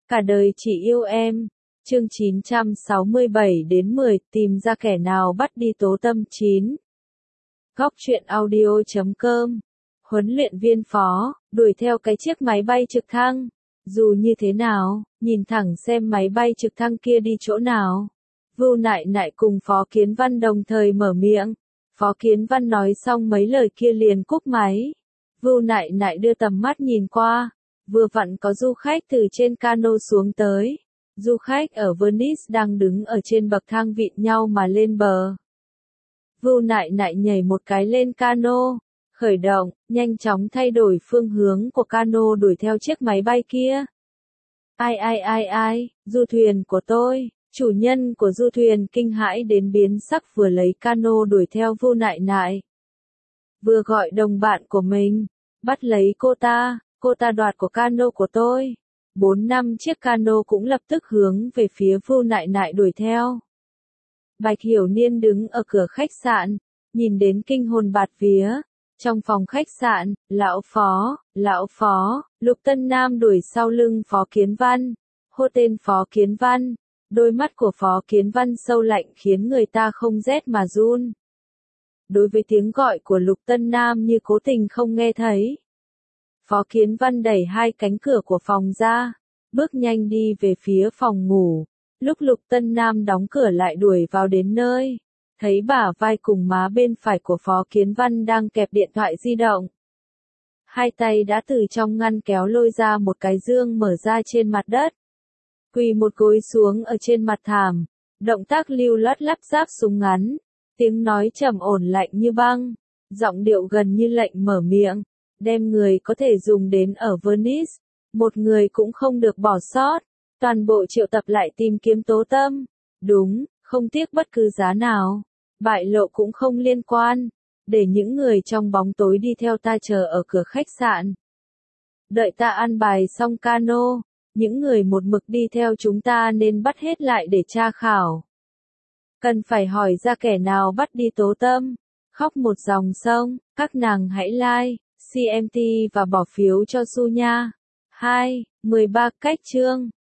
Cả đời chỉ yêu em. Chương 967 đến 10, tìm ra kẻ nào bắt đi Tố Tâm 9. Góc truyện audio.com. Huấn luyện viên Phó, đuổi theo cái chiếc máy bay trực thăng. Dù như thế nào, nhìn thẳng xem máy bay trực thăng kia đi chỗ nào. Vưu Nại Nại cùng Phó Kiến Văn đồng thời mở miệng. Phó Kiến Văn nói xong mấy lời kia liền cúp máy. Vưu Nại Nại đưa tầm mắt nhìn qua. Vừa vặn có du khách từ trên cano xuống tới. Du khách ở Venice đang đứng ở trên bậc thang vịn nhau mà lên bờ. Vưu Nại Nại nhảy một cái lên cano, khởi động, nhanh chóng thay đổi phương hướng của cano đuổi theo chiếc máy bay kia. Ai, du thuyền của tôi, chủ nhân của du thuyền kinh hãi đến biến sắc vừa lấy cano đuổi theo Vưu Nại Nại. Vừa gọi đồng bạn của mình, bắt lấy cô ta đoạt của cano của tôi. 4-5 chiếc cano cũng lập tức hướng về phía Vưu Nại Nại đuổi theo. Bạch Hiểu Niên đứng ở cửa khách sạn, nhìn đến kinh hồn bạt vía. Trong phòng khách sạn, lão phó, Lục Tân Nam đuổi sau lưng Phó Kiến Văn. Hô tên Phó Kiến Văn, đôi mắt của Phó Kiến Văn sâu lạnh khiến người ta không rét mà run. Đối với tiếng gọi của Lục Tân Nam như cố tình không nghe thấy. Phó Kiến Văn đẩy hai cánh cửa của phòng ra, bước nhanh đi về phía phòng ngủ. Lúc Lục Tân Nam đóng cửa lại đuổi vào đến nơi, thấy bả vai cùng má bên phải của Phó Kiến Văn đang kẹp điện thoại di động. Hai tay đã từ trong ngăn kéo lôi ra một cái dương mở ra trên mặt đất. Quỳ một gối xuống ở trên mặt thảm, động tác lưu loát lắp ráp súng ngắn, tiếng nói trầm ổn lạnh như băng, giọng điệu gần như lệnh mở miệng. Đem người có thể dùng đến ở Venice, một người cũng không được bỏ sót, toàn bộ triệu tập lại tìm kiếm Tố Tâm. Đúng, không tiếc bất cứ giá nào, bại lộ cũng không liên quan, để những người trong bóng tối đi theo ta chờ ở cửa khách sạn. Đợi ta an bài xong cano, những người một mực đi theo chúng ta nên bắt hết lại để tra khảo. Cần phải hỏi ra kẻ nào bắt đi Tố Tâm. Khóc một dòng sông, các nàng hãy like, CMT và bỏ phiếu cho Su nha. 2. 13 cách chương